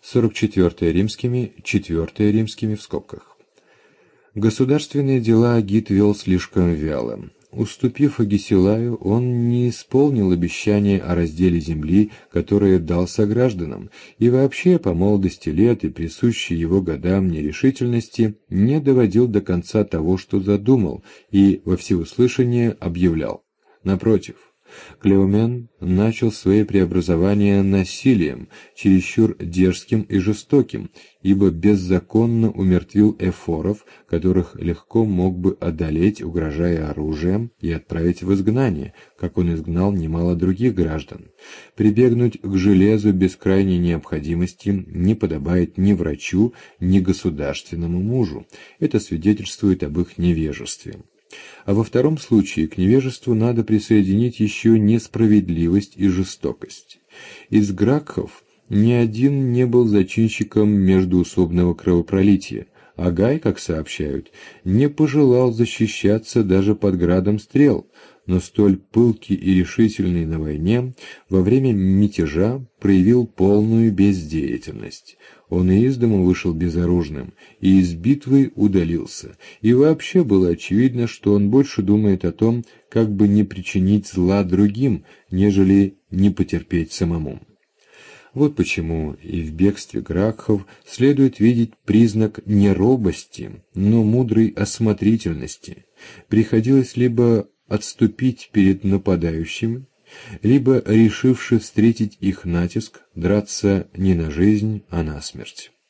44 римскими, 4 римскими в скобках. Государственные дела Агит вел слишком вяло. Уступив Агисилаю, он не исполнил обещание о разделе земли, которое дал согражданам, и вообще по молодости лет и присущей его годам нерешительности не доводил до конца того, что задумал, и во всеуслышание объявлял. Напротив, Клеомен начал свои преобразования насилием, чересчур дерзким и жестоким, ибо беззаконно умертвил эфоров, которых легко мог бы одолеть, угрожая оружием, и отправить в изгнание, как он изгнал немало других граждан. Прибегнуть к железу без крайней необходимости не подобает ни врачу, ни государственному мужу. Это свидетельствует об их невежестве. А во втором случае к невежеству надо присоединить еще несправедливость и жестокость. Из Гракхов ни один не был зачинщиком междоусобного кровопролития, а Гай, как сообщают, не пожелал защищаться даже под градом стрел, но столь пылкий и решительный на войне во время мятежа проявил полную бездеятельность. Он и из дома вышел безоружным, и из битвы удалился, и вообще было очевидно, что он больше думает о том, как бы не причинить зла другим, нежели не потерпеть самому. Вот почему и в бегстве Гракхов следует видеть признак не робости, но мудрой осмотрительности. Приходилось либо отступить перед нападающими, либо, решивши встретить их натиск, драться не на жизнь, а на смерть.